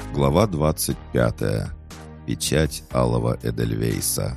Глава 25. Печать Алого Эдельвейса.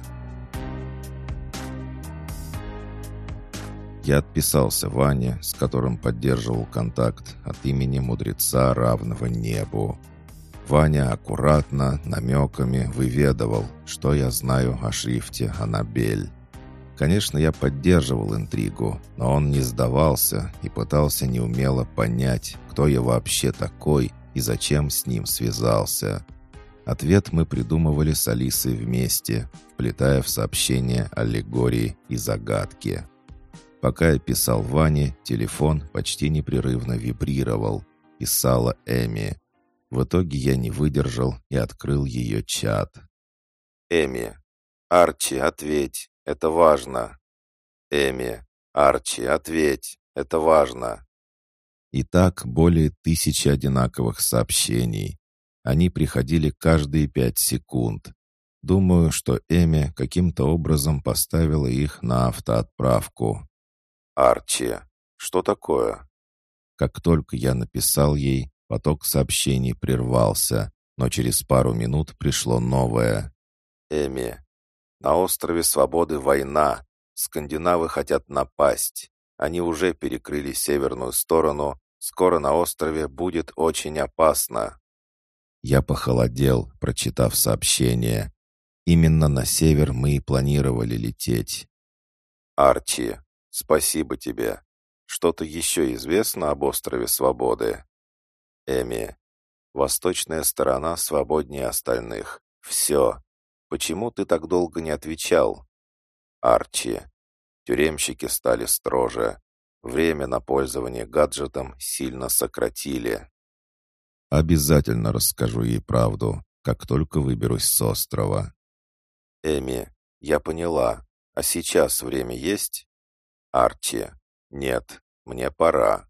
Я отписался Ване, с которым поддерживал контакт от имени мудреца, равного небу. Ваня аккуратно, намеками выведывал, что я знаю о шрифте Аннабель. Конечно, я поддерживал интригу, но он не сдавался и пытался неумело понять, кто я вообще такой и зачем с ним связался. Ответ мы придумывали с Алисой вместе, вплетая в сообщение аллегории и загадки. Пока я писал Ване, телефон почти непрерывно вибрировал. Писала Эми. В итоге я не выдержал и открыл ее чат. «Эми, Арчи, ответь, это важно». «Эми, Арчи, ответь, это важно». И так более 1000 одинаковых сообщений. Они приходили каждые 5 секунд. Думаю, что Эми каким-то образом поставила их на автоотправку. «Арчи, что такое?» Как только я написал ей, поток сообщений прервался, но через пару минут пришло новое. «Эми, на острове Свободы война. Скандинавы хотят напасть. Они уже перекрыли северную сторону. Скоро на острове будет очень опасно». Я похолодел, прочитав сообщение. Именно на север мы и планировали лететь. «Арчи, спасибо тебе. Что-то еще известно об острове Свободы?» «Эми, восточная сторона свободнее остальных. Все. Почему ты так долго не отвечал?» «Арчи, тюремщики стали строже. Время на пользование гаджетом сильно сократили». «Обязательно расскажу ей правду, как только выберусь с острова». «Эми, я поняла. А сейчас время есть?» «Арчи, нет, мне пора».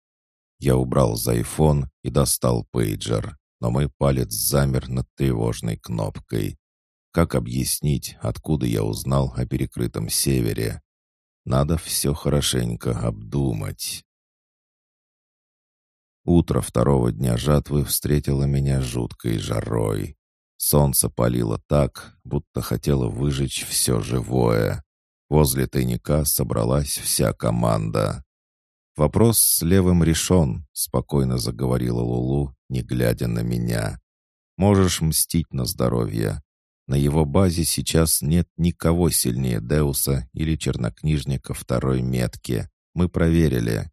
Я убрал зайфон и достал пейджер, но мой палец замер над тревожной кнопкой. Как объяснить, откуда я узнал о перекрытом севере? Надо все хорошенько обдумать. Утро второго дня жатвы встретило меня жуткой жарой. Солнце палило так, будто хотело выжечь все живое. Возле тайника собралась вся команда. «Вопрос с левым решен», — спокойно заговорила Лулу, не глядя на меня. «Можешь мстить на здоровье. На его базе сейчас нет никого сильнее Деуса или чернокнижника второй метки. Мы проверили».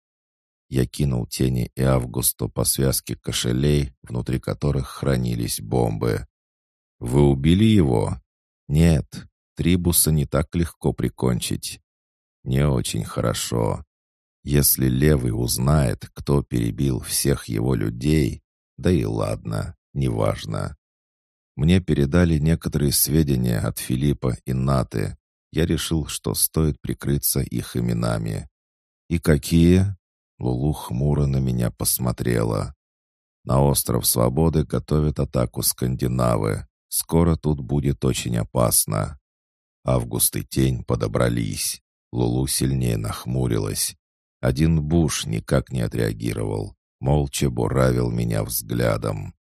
Я кинул Тени и Августу по связке кошелей, внутри которых хранились бомбы. «Вы убили его?» «Нет, Трибуса не так легко прикончить». «Не очень хорошо. Если Левый узнает, кто перебил всех его людей, да и ладно, неважно. Мне передали некоторые сведения от Филиппа и Наты. Я решил, что стоит прикрыться их именами». «И какие?» Лулу хмуро на меня посмотрела. «На остров Свободы готовят атаку скандинавы. Скоро тут будет очень опасно». Август и Тень подобрались. Лулу сильнее нахмурилась. Один Буш никак не отреагировал. Молча буравил меня взглядом.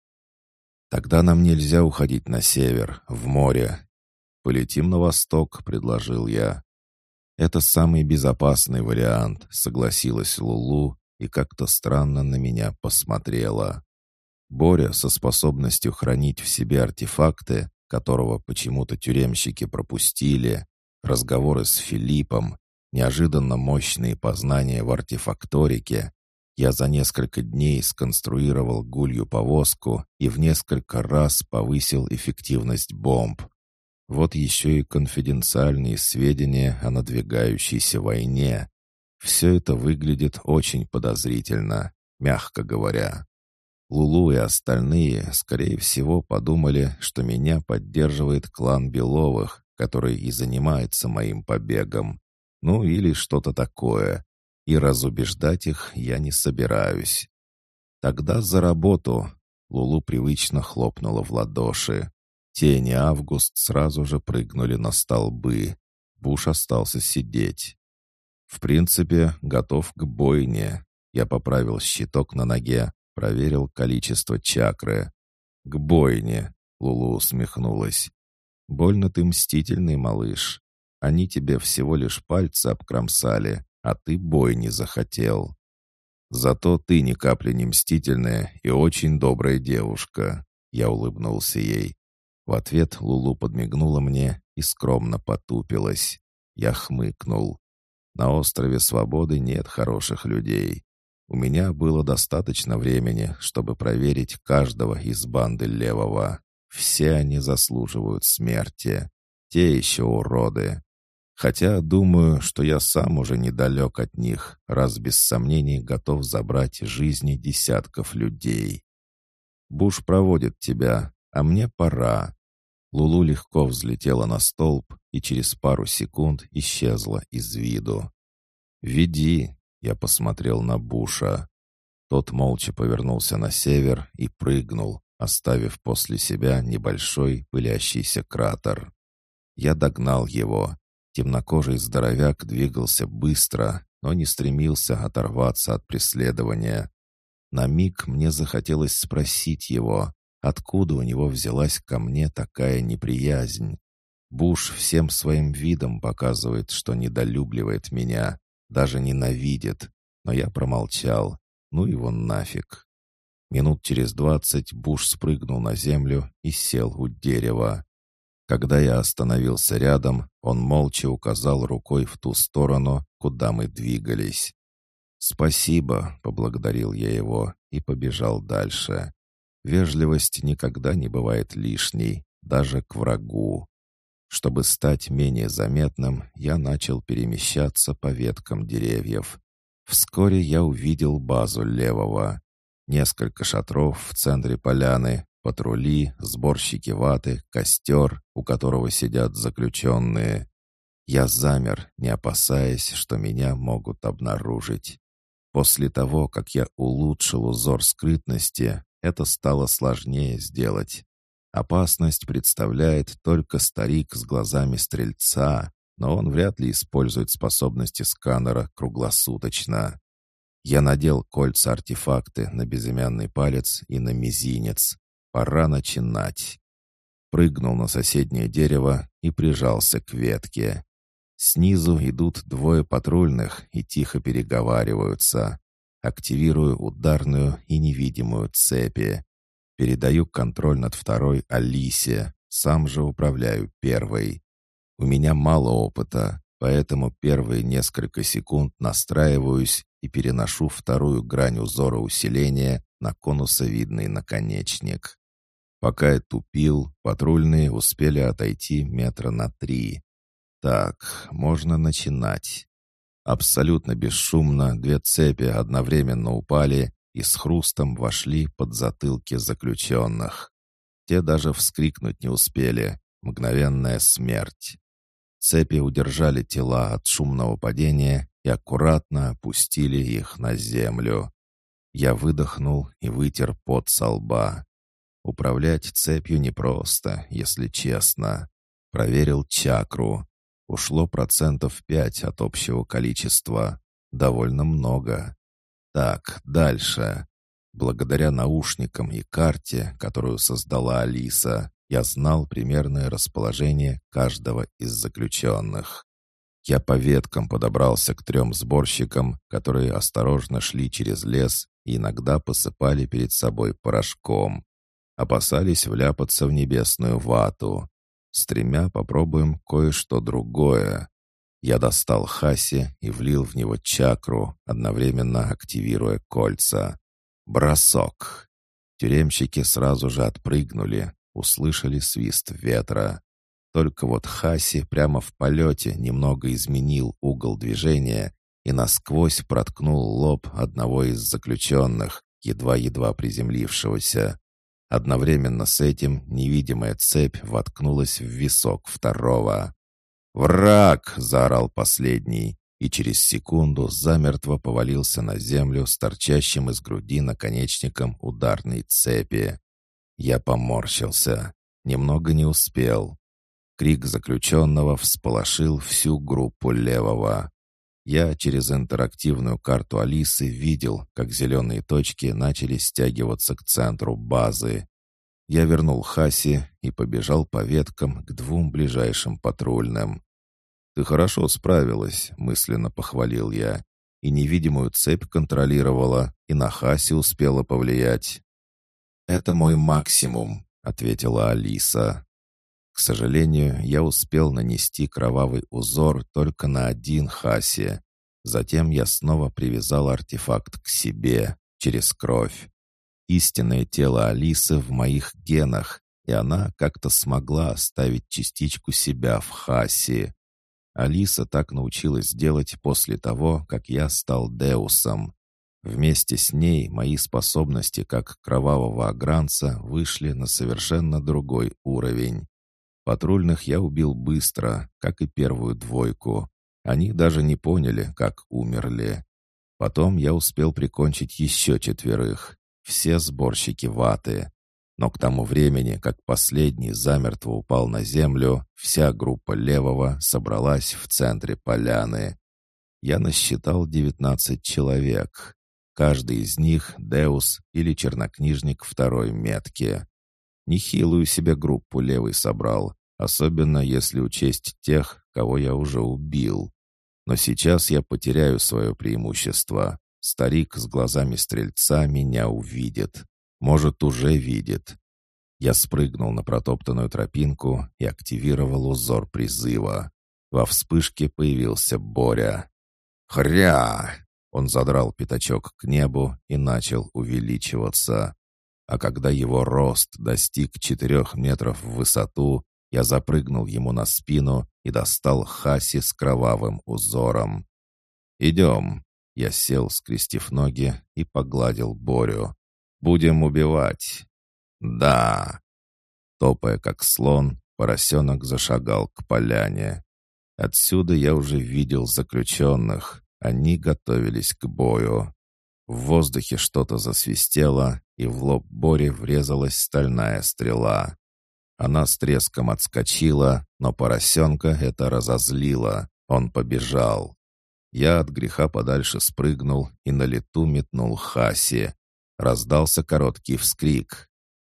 «Тогда нам нельзя уходить на север, в море. Полетим на восток», — предложил я. «Это самый безопасный вариант», — согласилась Лулу и как-то странно на меня посмотрела. Боря со способностью хранить в себе артефакты, которого почему-то тюремщики пропустили, разговоры с Филиппом, неожиданно мощные познания в артефакторике. Я за несколько дней сконструировал гулью повозку и в несколько раз повысил эффективность бомб. Вот еще и конфиденциальные сведения о надвигающейся войне. Все это выглядит очень подозрительно, мягко говоря. Лулу и остальные, скорее всего, подумали, что меня поддерживает клан Беловых, который и занимается моим побегом. Ну или что-то такое. И разубеждать их я не собираюсь. «Тогда за работу!» Лулу привычно хлопнула в ладоши. Тень и Август сразу же прыгнули на столбы. Буш остался сидеть. «В принципе, готов к бойне». Я поправил щиток на ноге, проверил количество чакры. «К бойне», — Лулу усмехнулась. «Больно ты мстительный, малыш. Они тебе всего лишь пальцы обкромсали, а ты бойни захотел. Зато ты ни капли не мстительная и очень добрая девушка». Я улыбнулся ей. В ответ Лулу подмигнула мне и скромно потупилась. Я хмыкнул. На острове Свободы нет хороших людей. У меня было достаточно времени, чтобы проверить каждого из банды Левого. Все они заслуживают смерти. Те еще уроды. Хотя думаю, что я сам уже недалек от них, раз без сомнений готов забрать жизни десятков людей. Буш проводит тебя, а мне пора». Лулу легко взлетела на столб и через пару секунд исчезла из виду. «Веди», — я посмотрел на Буша. Тот молча повернулся на север и прыгнул, оставив после себя небольшой пылящийся кратер. Я догнал его. Темнокожий здоровяк двигался быстро, но не стремился оторваться от преследования. На миг мне захотелось спросить его, откуда у него взялась ко мне такая неприязнь. Буш всем своим видом показывает, что недолюбливает меня, даже ненавидит, но я промолчал. Ну его нафиг. Минут через 20 Буш спрыгнул на землю и сел у дерева. Когда я остановился рядом, он молча указал рукой в ту сторону, куда мы двигались. «Спасибо», — поблагодарил я его и побежал дальше. Вежливость никогда не бывает лишней, даже к врагу. Чтобы стать менее заметным, я начал перемещаться по веткам деревьев. Вскоре я увидел базу Левого. Несколько шатров в центре поляны, патрули, сборщики ваты, костер, у которого сидят заключенные. Я замер, не опасаясь, что меня могут обнаружить. После того, как я улучшил узор скрытности, это стало сложнее сделать. Опасность представляет только старик с глазами стрельца, но он вряд ли использует способности сканера круглосуточно. Я надел кольца-артефакты на безымянный палец и на мизинец. Пора начинать. Прыгнул на соседнее дерево и прижался к ветке. Снизу идут двое патрульных и тихо переговариваются. Активирую ударную и невидимую цепи. Передаю контроль над второй Алисе, сам же управляю первой. У меня мало опыта, поэтому первые несколько секунд настраиваюсь и переношу вторую грань узора усиления на конусовидный наконечник. Пока я тупил, патрульные успели отойти метра на 3. Так, можно начинать. Абсолютно бесшумно две цепи одновременно упали и с хрустом вошли под затылки заключенных. Те даже вскрикнуть не успели. Мгновенная смерть. Цепи удержали тела от шумного падения и аккуратно опустили их на землю. Я выдохнул и вытер пот со лба. Управлять цепью непросто, если честно. Проверил чакру. Ушло 5% от общего количества. Довольно много. Так, дальше. Благодаря наушникам и карте, которую создала Алиса, я знал примерное расположение каждого из заключенных. Я по веткам подобрался к 3 сборщикам, которые осторожно шли через лес и иногда посыпали перед собой порошком. Опасались вляпаться в небесную вату. С 3 попробуем кое-что другое. Я достал хаси и влил в него чакру, одновременно активируя кольца. Бросок. Тюремщики сразу же отпрыгнули, услышали свист ветра. Только вот хаси прямо в полете немного изменил угол движения и насквозь проткнул лоб одного из заключенных, едва-едва приземлившегося. Одновременно с этим невидимая цепь воткнулась в висок второго. «Враг!» — заорал последний, и через секунду замертво повалился на землю с торчащим из груди наконечником ударной цепи. Я поморщился. Немного не успел. Крик заключенного всполошил всю группу Левого. Я через интерактивную карту Алисы видел, как зеленые точки начали стягиваться к центру базы. Я вернул Хаси и побежал по веткам к двум ближайшим патрульным. «Ты хорошо справилась», — мысленно похвалил я. «И невидимую цепь контролировала, и на Хаси успела повлиять». «Это мой максимум», — ответила Алиса. К сожалению, я успел нанести кровавый узор только на один Хаси. Затем я снова привязал артефакт к себе, через кровь. Истинное тело Алисы в моих генах, и она как-то смогла оставить частичку себя в Хаси. Алиса так научилась делать после того, как я стал Деусом. Вместе с ней мои способности как кровавого огранца вышли на совершенно другой уровень. Патрульных я убил быстро, как и первую двойку. Они даже не поняли, как умерли. Потом я успел прикончить еще 4. Все сборщики ваты. Но к тому времени, как последний замертво упал на землю, вся группа левого собралась в центре поляны. Я насчитал 19 человек. Каждый из них — Деус или чернокнижник второй метки. Нехилую себе группу левый собрал, особенно если учесть тех, кого я уже убил. Но сейчас я потеряю свое преимущество. Старик с глазами стрельца меня увидит. Может, уже видит. Я спрыгнул на протоптанную тропинку и активировал узор призыва. Во вспышке появился Боря. «Хря!» Он задрал пятачок к небу и начал увеличиваться. А когда его рост достиг 4 метров в высоту, я запрыгнул ему на спину и достал Хаси с кровавым узором. «Идем». Я сел, скрестив ноги, и погладил Борю. «Будем убивать». «Да». Топая как слон, поросенок зашагал к поляне. Отсюда я уже видел заключенных. Они готовились к бою. В воздухе что-то засвистело, и в лоб Бори врезалась стальная стрела. Она с треском отскочила, но поросенка это разозлило. Он побежал. Я от греха подальше спрыгнул и на лету метнул Хаси. Раздался короткий вскрик.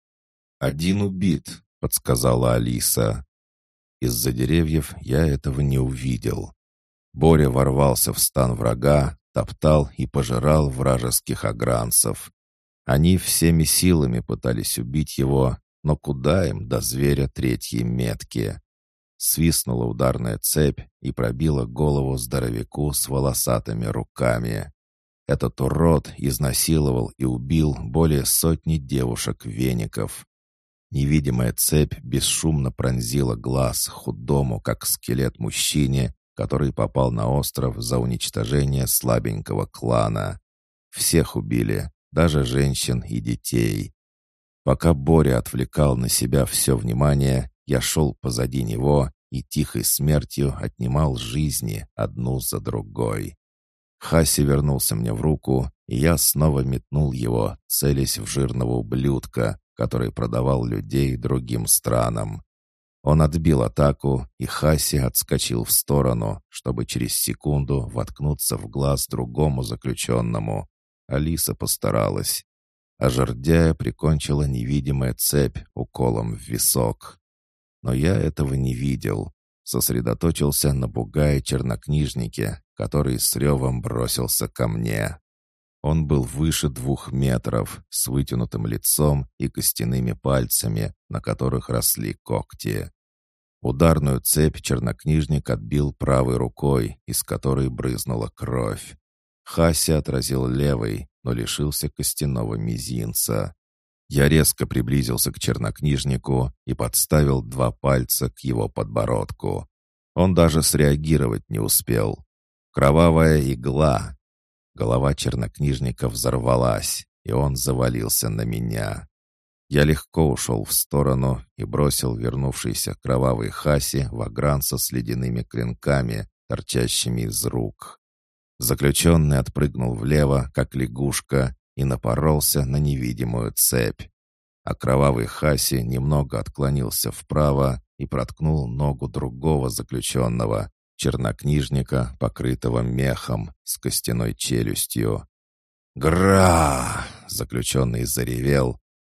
«Один убит», — подсказала Алиса. Из-за деревьев я этого не увидел. Боря ворвался в стан врага, топтал и пожирал вражеских огранцев. Они всеми силами пытались убить его, но куда им до зверя 3-й метки? Свистнула ударная цепь и пробила голову здоровяку с волосатыми руками. Этот урод изнасиловал и убил более 100 девушек-веников. Невидимая цепь бесшумно пронзила глаз худому, как скелет мужчине, который попал на остров за уничтожение слабенького клана. Всех убили, даже женщин и детей. Пока Боря отвлекал на себя все внимание, я шел позади него и тихой смертью отнимал жизни одну за другой. Хаси вернулся мне в руку, и я снова метнул его, целясь в жирного ублюдка, который продавал людей другим странам. Он отбил атаку, и Хаси отскочил в сторону, чтобы через секунду воткнуться в глаз другому заключенному. Алиса постаралась. А жердяя прикончила невидимая цепь уколом в висок. Но я этого не видел. Сосредоточился на бугае-чернокнижнике, который с ревом бросился ко мне. Он был выше 2 метров, с вытянутым лицом и костяными пальцами, на которых росли когти. Ударную цепь чернокнижник отбил правой рукой, из которой брызнула кровь. Хаси отразил левой, но лишился костяного мизинца. Я резко приблизился к чернокнижнику и подставил 2 пальца к его подбородку. Он даже среагировать не успел. Кровавая игла. Голова чернокнижника взорвалась, и он завалился на меня. Я легко ушел в сторону и бросил вернувшийся кровавый Хаси в огранца с ледяными клинками, торчащими из рук. Заключенный отпрыгнул влево, как лягушка, и напоролся на невидимую цепь. А кровавый Хаси немного отклонился вправо и проткнул ногу другого заключенного, чернокнижника, покрытого мехом, с костяной челюстью. «Гра!» — заключенный заревел,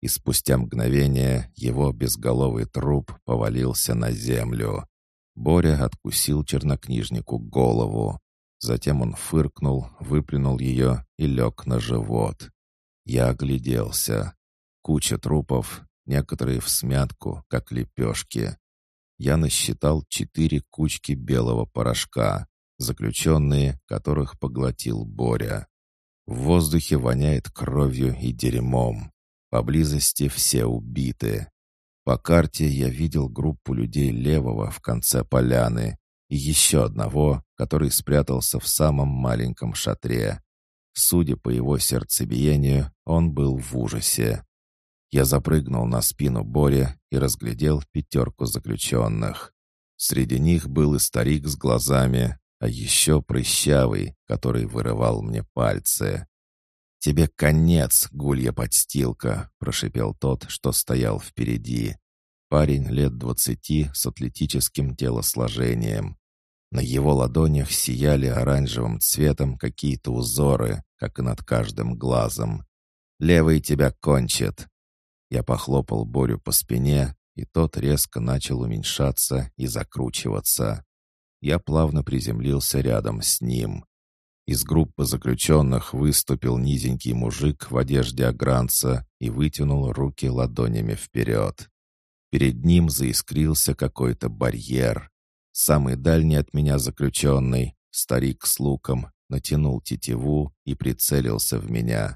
и спустя мгновение его безголовый труп повалился на землю. Боря откусил чернокнижнику голову. Затем он фыркнул, выплюнул ее и лег на живот. Я огляделся. Куча трупов, некоторые всмятку, как лепешки. Я насчитал 4 кучки белого порошка, заключенные, которых поглотил Боря. В воздухе воняет кровью и дерьмом. Поблизости все убиты. По карте я видел группу людей левого в конце поляны и еще одного, который спрятался в самом маленьком шатре. Судя по его сердцебиению, он был в ужасе. Я запрыгнул на спину Бори и разглядел 5 заключенных. Среди них был и старик с глазами, а еще прыщавый, который вырывал мне пальцы. «Тебе конец, гулья подстилка!» — прошипел тот, что стоял впереди. Парень лет 20 с атлетическим телосложением. На его ладонях сияли оранжевым цветом какие-то узоры, как и над каждым глазом. «Левый тебя кончит!» Я похлопал Борю по спине, и тот резко начал уменьшаться и закручиваться. Я плавно приземлился рядом с ним. Из группы заключенных выступил низенький мужик в одежде огранца и вытянул руки ладонями вперед. Перед ним заискрился какой-то барьер. Самый дальний от меня заключенный, старик с луком, натянул тетиву и прицелился в меня.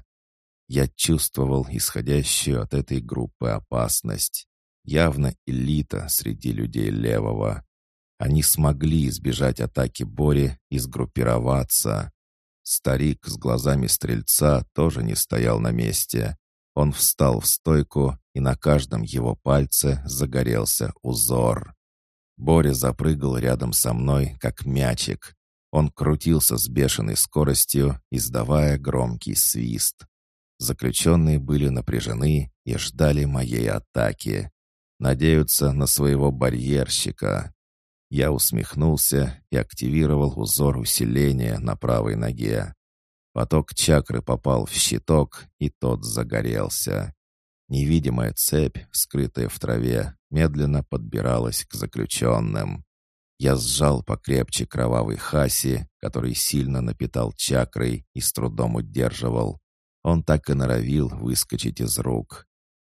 Я чувствовал исходящую от этой группы опасность. Явно элита среди людей левого. Они смогли избежать атаки Бори и сгруппироваться. Старик с глазами стрельца тоже не стоял на месте. Он встал в стойку, и на каждом его пальце загорелся узор. Боря запрыгал рядом со мной, как мячик. Он крутился с бешеной скоростью, издавая громкий свист. Заключенные были напряжены и ждали моей атаки. Надеются на своего барьерщика. Я усмехнулся и активировал узор усиления на правой ноге. Поток чакры попал в щиток, и тот загорелся. Невидимая цепь, скрытая в траве, медленно подбиралась к заключенным. Я сжал покрепче кровавый хаси, который сильно напитал чакрой и с трудом удерживал. Он так и норовил выскочить из рук.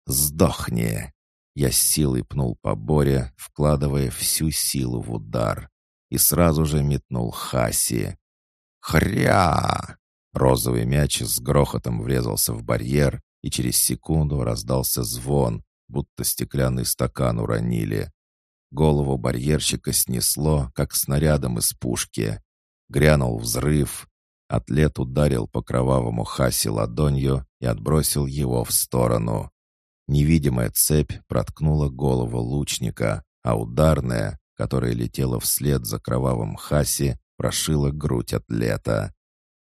«Сдохни!» Я с силой пнул по Боре, вкладывая всю силу в удар. И сразу же метнул хаси. «Хря!» Розовый мяч с грохотом врезался в барьер, и через секунду раздался звон, будто стеклянный стакан уронили. Голову барьерщика снесло, как снарядом из пушки. Грянул взрыв. Атлет ударил по кровавому хаси ладонью и отбросил его в сторону. Невидимая цепь проткнула голову лучника, а ударная, которая летела вслед за кровавым хаси, прошила грудь атлета.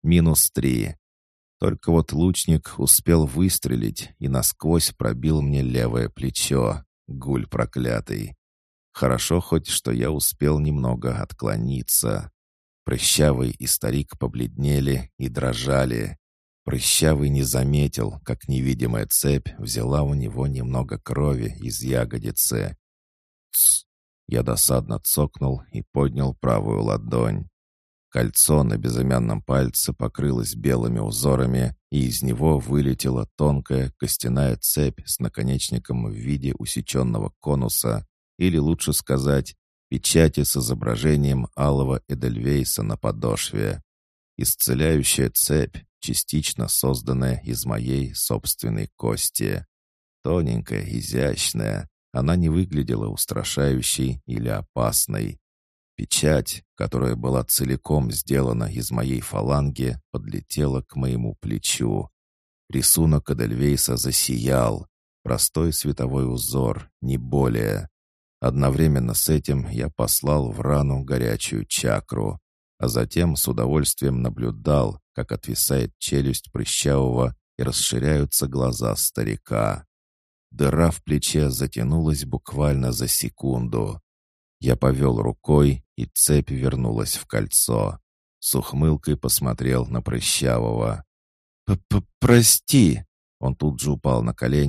-3. Только вот лучник успел выстрелить и насквозь пробил мне левое плечо. Гуль проклятый. Хорошо хоть, что я успел немного отклониться. Прыщавый и старик побледнели и дрожали. Прыщавый не заметил, как невидимая цепь взяла у него немного крови из ягодицы. «Тсс!» Я досадно цокнул и поднял правую ладонь. Кольцо на безымянном пальце покрылось белыми узорами, и из него вылетела тонкая костяная цепь с наконечником в виде усеченного конуса, или лучше сказать, печати с изображением алого эдельвейса на подошве. Исцеляющая цепь, частично созданная из моей собственной кости. Тоненькая, изящная, она не выглядела устрашающей или опасной. Печать, которая была целиком сделана из моей фаланги, подлетела к моему плечу. Рисунок эдельвейса засиял. Простой световой узор, не более. Одновременно с этим я послал в рану горячую чакру, а затем с удовольствием наблюдал, как отвисает челюсть прыщавого и расширяются глаза старика. Дыра в плече затянулась буквально за секунду. Я повел рукой, и цепь вернулась в кольцо. С ухмылкой посмотрел на прыщавого. «Прости!» Он тут же упал на колени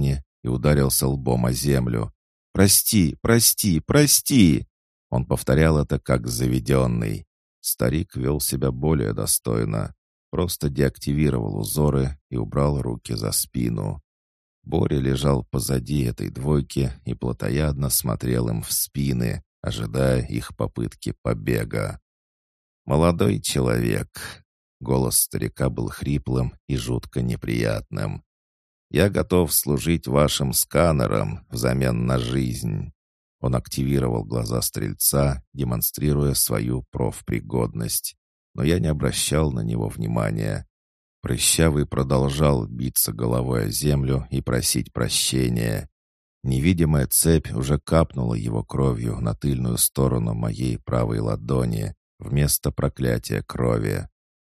и ударился лбом о землю. «Прости, прости, прости!» Он повторял это как заведенный. Старик вел себя более достойно. Просто деактивировал узоры и убрал руки за спину. Боря лежал позади этой двойки и плотоядно смотрел им в спины, ожидая их попытки побега. «Молодой человек!» Голос старика был хриплым и жутко неприятным. «Я готов служить вашим сканером взамен на жизнь». Он активировал глаза стрельца, демонстрируя свою профпригодность. Но я не обращал на него внимания. Прыщавый продолжал биться головой о землю и просить прощения. Невидимая цепь уже капнула его кровью на тыльную сторону моей правой ладони вместо проклятия крови.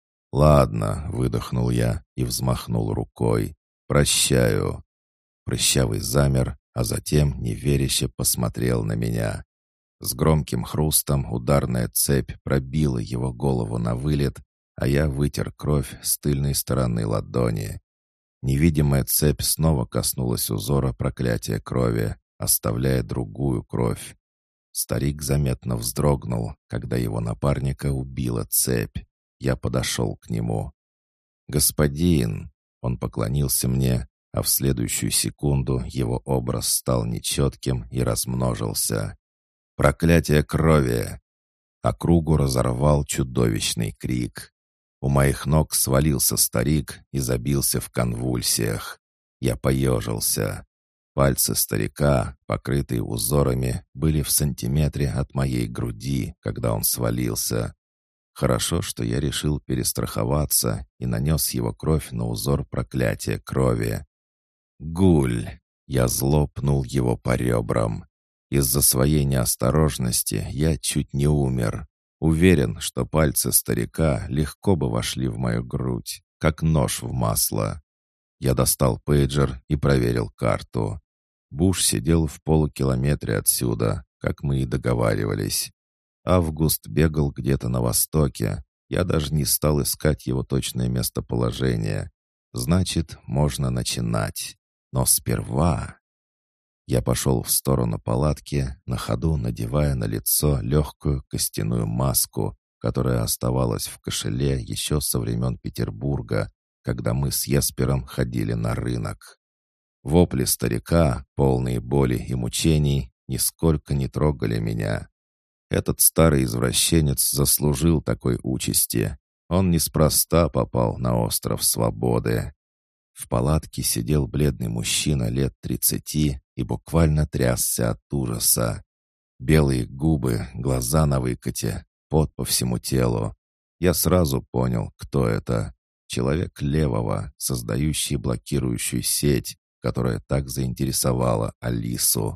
«Ладно», — выдохнул я и взмахнул рукой. «Прощаю». Прыщавый замер, а затем неверяще посмотрел на меня. С громким хрустом ударная цепь пробила его голову на вылет, а я вытер кровь с тыльной стороны ладони. Невидимая цепь снова коснулась узора проклятия крови, оставляя другую кровь. Старик заметно вздрогнул, когда его напарника убила цепь. Я подошел к нему. «Господин!» Он поклонился мне, а в следующую секунду его образ стал нечетким и размножился. «Проклятие крови!» Округу разорвал чудовищный крик. У моих ног свалился старик и забился в конвульсиях. Я поежился. Пальцы старика, покрытые узорами, были в сантиметре от моей груди, когда он свалился. Хорошо, что я решил перестраховаться и нанес его кровь на узор проклятия крови. «Гуль!» Я зло пнул его по ребрам. Из-за своей неосторожности я чуть не умер. Уверен, что пальцы старика легко бы вошли в мою грудь, как нож в масло. Я достал пейджер и проверил карту. Буш сидел в полукилометре отсюда, как мы и договаривались. Август бегал где-то на востоке. Я даже не стал искать его точное местоположение. Значит, можно начинать. Но сперва... Я пошел в сторону палатки, на ходу надевая на лицо легкую костяную маску, которая оставалась в кошеле еще со времен Петербурга, когда мы с Еспером ходили на рынок. Вопли старика, полные боли и мучений, нисколько не трогали меня. Этот старый извращенец заслужил такой участи. Он неспроста попал на остров Свободы. В палатке сидел бледный мужчина лет 30 и буквально трясся от ужаса. Белые губы, глаза на выкате, пот по всему телу. Я сразу понял, кто это. Человек левого, создающий блокирующую сеть, которая так заинтересовала Алису.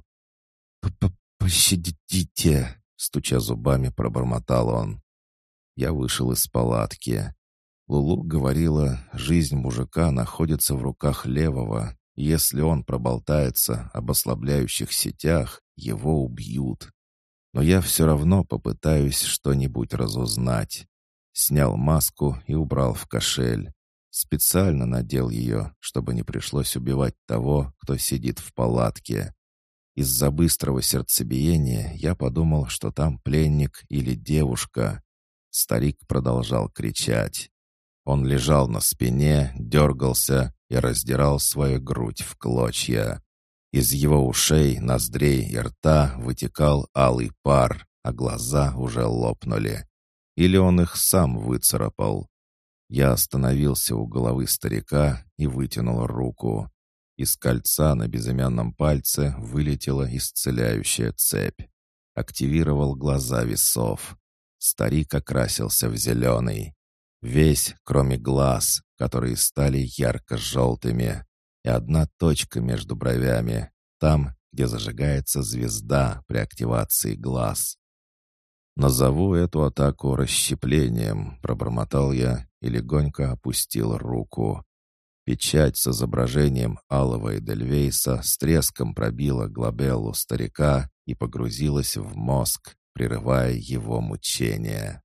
«Пощадите!» — стуча зубами, пробормотал он. Я вышел из палатки. Лулу говорила, жизнь мужика находится в руках левого. Если он проболтается об ослабляющих сетях, его убьют. Но я все равно попытаюсь что-нибудь разузнать. Снял маску и убрал в кошель. Специально надел ее, чтобы не пришлось убивать того, кто сидит в палатке. Из-за быстрого сердцебиения я подумал, что там пленник или девушка. Старик продолжал кричать. Он лежал на спине, дергался и раздирал свою грудь в клочья. Из его ушей, ноздрей и рта вытекал алый пар, а глаза уже лопнули. Или он их сам выцарапал. Я остановился у головы старика и вытянул руку. Из кольца на безымянном пальце вылетела исцеляющая цепь. Активировал глаза весов. Старик окрасился в зеленый. Весь, кроме глаз, которые стали ярко-желтыми. И одна точка между бровями, там, где зажигается звезда при активации глаз. «Назову эту атаку расщеплением», — пробормотал я и легонько опустил руку. Печать с изображением алого эдельвейса с треском пробила глобеллу старика и погрузилась в мозг, прерывая его мучения.